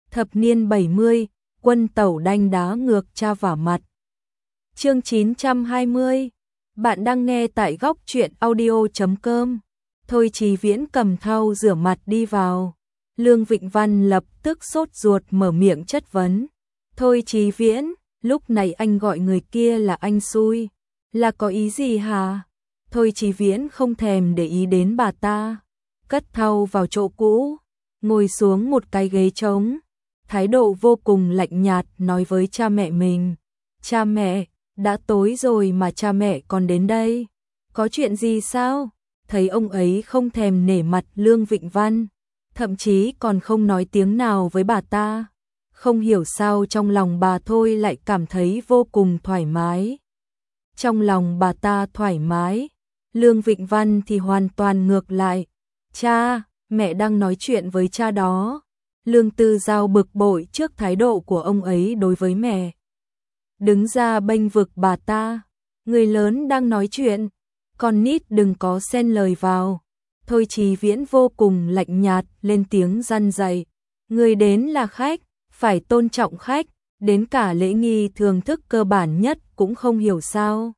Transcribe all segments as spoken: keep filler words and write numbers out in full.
Thập niên bảy mươi, quân tẩu đanh đá ngược cha vả mặt. Chương chín trăm hai mươi. Bạn đang nghe tại góc truyện audio chấm com. Thôi Chí Viễn cầm thau rửa mặt đi vào. Lương Vịnh Văn lập tức sốt ruột mở miệng chất vấn. Thôi Chí Viễn, lúc này anh gọi người kia là anh xui, là có ý gì hả? Thôi Chí Viễn không thèm để ý đến bà ta, cất thau vào chỗ cũ, ngồi xuống một cái ghế trống, thái độ vô cùng lạnh nhạt nói với cha mẹ mình. Cha mẹ, đã tối rồi mà cha mẹ còn đến đây, có chuyện gì sao? Thấy ông ấy không thèm nể mặt Lương Vịnh Văn, thậm chí còn không nói tiếng nào với bà ta. Không hiểu sao trong lòng bà Thôi lại cảm thấy vô cùng thoải mái. Trong lòng bà ta thoải mái, Lương Vịnh Văn thì hoàn toàn ngược lại. Cha, mẹ đang nói chuyện với cha đó. Lương Tư Giao bực bội trước thái độ của ông ấy đối với mẹ, đứng ra bênh vực bà ta. Người lớn đang nói chuyện, con nít đừng có xen lời vào. Thôi Chí Viễn vô cùng lạnh nhạt lên tiếng răn dạy. Người đến là khách, phải tôn trọng khách, đến cả lễ nghi thường thức cơ bản nhất cũng không hiểu sao.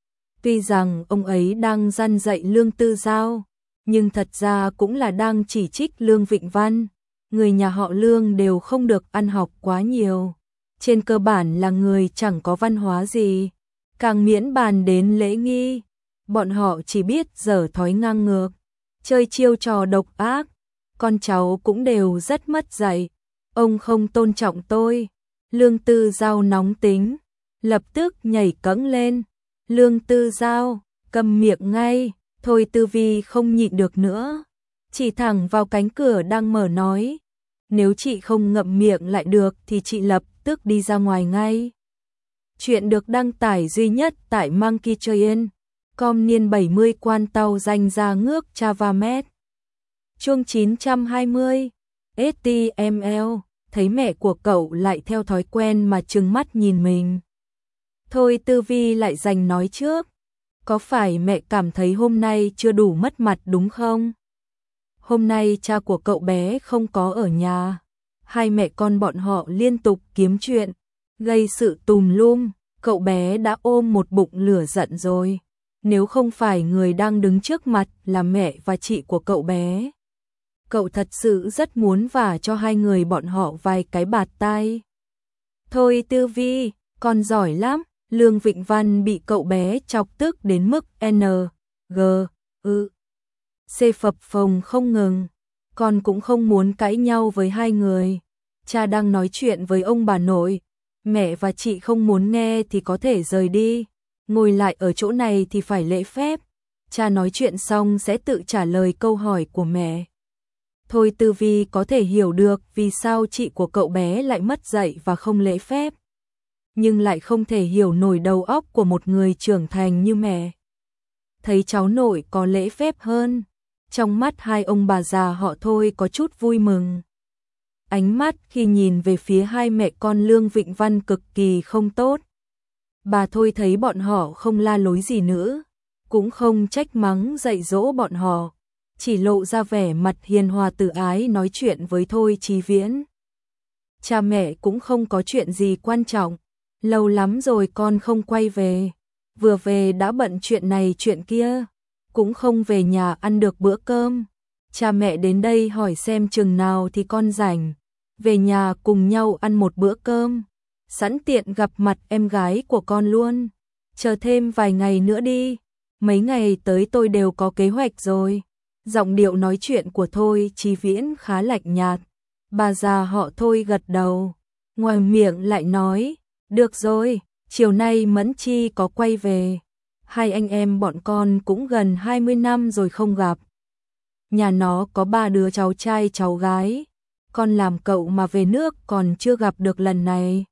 Tuy rằng ông ấy đang răn dạy Lương Tư Giao, nhưng thật ra cũng là đang chỉ trích Lương Vịnh Văn. Người nhà họ Lương đều không được ăn học quá nhiều, trên cơ bản là người chẳng có văn hóa gì, càng miễn bàn đến lễ nghi. Bọn họ chỉ biết dở thói ngang ngược, chơi chiêu trò độc ác, con cháu cũng đều rất mất dạy. Ông không tôn trọng tôi. Lương Tư Giao nóng tính, lập tức nhảy cẫng lên. Lương Tư Giao, câm miệng ngay. Thôi Tư Vi không nhịn được nữa, chỉ thẳng vào cánh cửa đang mở nói. Nếu chị không ngậm miệng lại được thì chị lập tức đi ra ngoài ngay. Chuyện được đăng tải duy nhất tại Monkey Train. Com niên bảy mươi quan tàu danh ra ngước Chavamet. Chương chín trăm hai mươi. ét tê em lờ, thấy mẹ của cậu lại theo thói quen mà trừng mắt nhìn mình. Thôi Tư Vi lại giành nói trước. Có phải mẹ cảm thấy hôm nay chưa đủ mất mặt đúng không? Hôm nay cha của cậu bé không có ở nhà. Hai mẹ con bọn họ liên tục kiếm chuyện, gây sự tùm lum. Cậu bé đã ôm một bụng lửa giận rồi. Nếu không phải người đang đứng trước mặt là mẹ và chị của cậu bé, cậu thật sự rất muốn vả cho hai người bọn họ vài cái bạt tai. Thôi Tư Vi, con giỏi lắm. Lương Vịnh Văn bị cậu bé chọc tức đến mức N, G, ư, C phập phồng không ngừng. Con cũng không muốn cãi nhau với hai người. Cha đang nói chuyện với ông bà nội. Mẹ và chị không muốn nghe thì có thể rời đi. Ngồi lại ở chỗ này thì phải lễ phép. Cha nói chuyện xong sẽ tự trả lời câu hỏi của mẹ. Thôi Tư Vi có thể hiểu được vì sao chị của cậu bé lại mất dạy và không lễ phép, nhưng lại không thể hiểu nổi đầu óc của một người trưởng thành như mẹ. Thấy cháu nội có lễ phép hơn, trong mắt hai ông bà già họ Thôi có chút vui mừng. Ánh mắt khi nhìn về phía hai mẹ con Lương Vịnh Văn cực kỳ không tốt. Bà Thôi thấy bọn họ không la lối gì nữa, cũng không trách mắng dạy dỗ bọn họ, chỉ lộ ra vẻ mặt hiền hòa từ ái nói chuyện với Thôi Chí Viễn. Cha mẹ cũng không có chuyện gì quan trọng. Lâu lắm rồi con không quay về, vừa về đã bận chuyện này chuyện kia, cũng không về nhà ăn được bữa cơm. Cha mẹ đến đây hỏi xem chừng nào thì con rảnh, về nhà cùng nhau ăn một bữa cơm, sẵn tiện gặp mặt em gái của con luôn. Chờ thêm vài ngày nữa đi, mấy ngày tới tôi đều có kế hoạch rồi. Giọng điệu nói chuyện của Thôi Chí Viễn khá lạnh nhạt. Bà già họ Thôi gật đầu, ngoài miệng lại nói. Được rồi, chiều nay Mẫn Chi có quay về. Hai anh em bọn con cũng gần hai mươi năm rồi không gặp. Nhà nó có ba đứa cháu trai cháu gái. Con làm cậu mà về nước còn chưa gặp được lần này.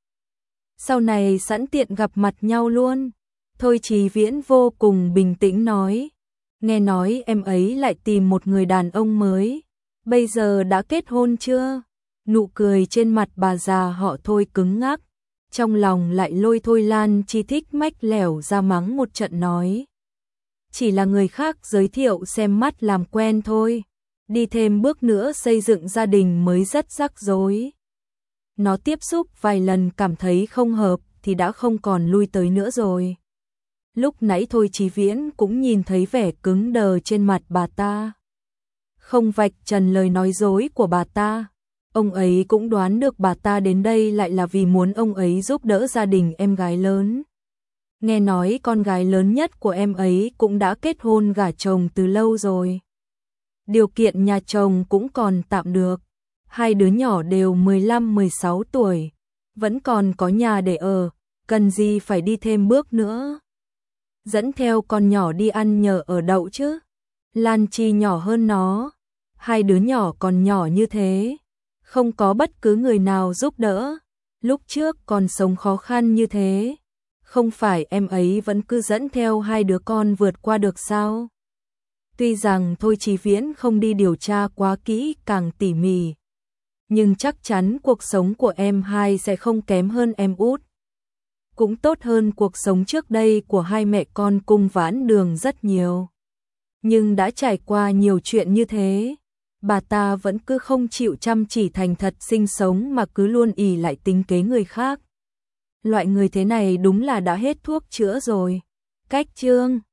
Sau này sẵn tiện gặp mặt nhau luôn. Thôi Chí Viễn vô cùng bình tĩnh nói. Nghe nói em ấy lại tìm một người đàn ông mới. Bây giờ đã kết hôn chưa? Nụ cười trên mặt bà già họ Thôi cứng ngắc. Trong lòng lại lôi Thôi Lan Chi thích mách lẻo ra mắng một trận nói. Chỉ là người khác giới thiệu xem mắt làm quen thôi. Đi thêm bước nữa xây dựng gia đình mới rất rắc rối. Nó tiếp xúc vài lần cảm thấy không hợp thì đã không còn lui tới nữa rồi. Lúc nãy Thôi Chí Viễn cũng nhìn thấy vẻ cứng đờ trên mặt bà ta. Không vạch trần lời nói dối của bà ta. Ông ấy cũng đoán được bà ta đến đây lại là vì muốn ông ấy giúp đỡ gia đình em gái lớn. Nghe nói con gái lớn nhất của em ấy cũng đã kết hôn gả chồng từ lâu rồi. Điều kiện nhà chồng cũng còn tạm được. Hai đứa nhỏ đều mười lăm mười sáu tuổi, vẫn còn có nhà để ở, cần gì phải đi thêm bước nữa. Dẫn theo con nhỏ đi ăn nhờ ở đậu chứ. Lan Chi nhỏ hơn nó, hai đứa nhỏ còn nhỏ như thế, không có bất cứ người nào giúp đỡ. Lúc trước còn sống khó khăn như thế, không phải em ấy vẫn cứ dẫn theo hai đứa con vượt qua được sao? Tuy rằng Thôi Chí Viễn không đi điều tra quá kỹ càng tỉ mỉ, nhưng chắc chắn cuộc sống của em hai sẽ không kém hơn em út. Cũng tốt hơn cuộc sống trước đây của hai mẹ con Cung Vãn Đường rất nhiều. Nhưng đã trải qua nhiều chuyện như thế, bà ta vẫn cứ không chịu chăm chỉ thành thật sinh sống mà cứ luôn ỷ lại tính kế người khác. Loại người thế này đúng là đã hết thuốc chữa rồi. Cách chương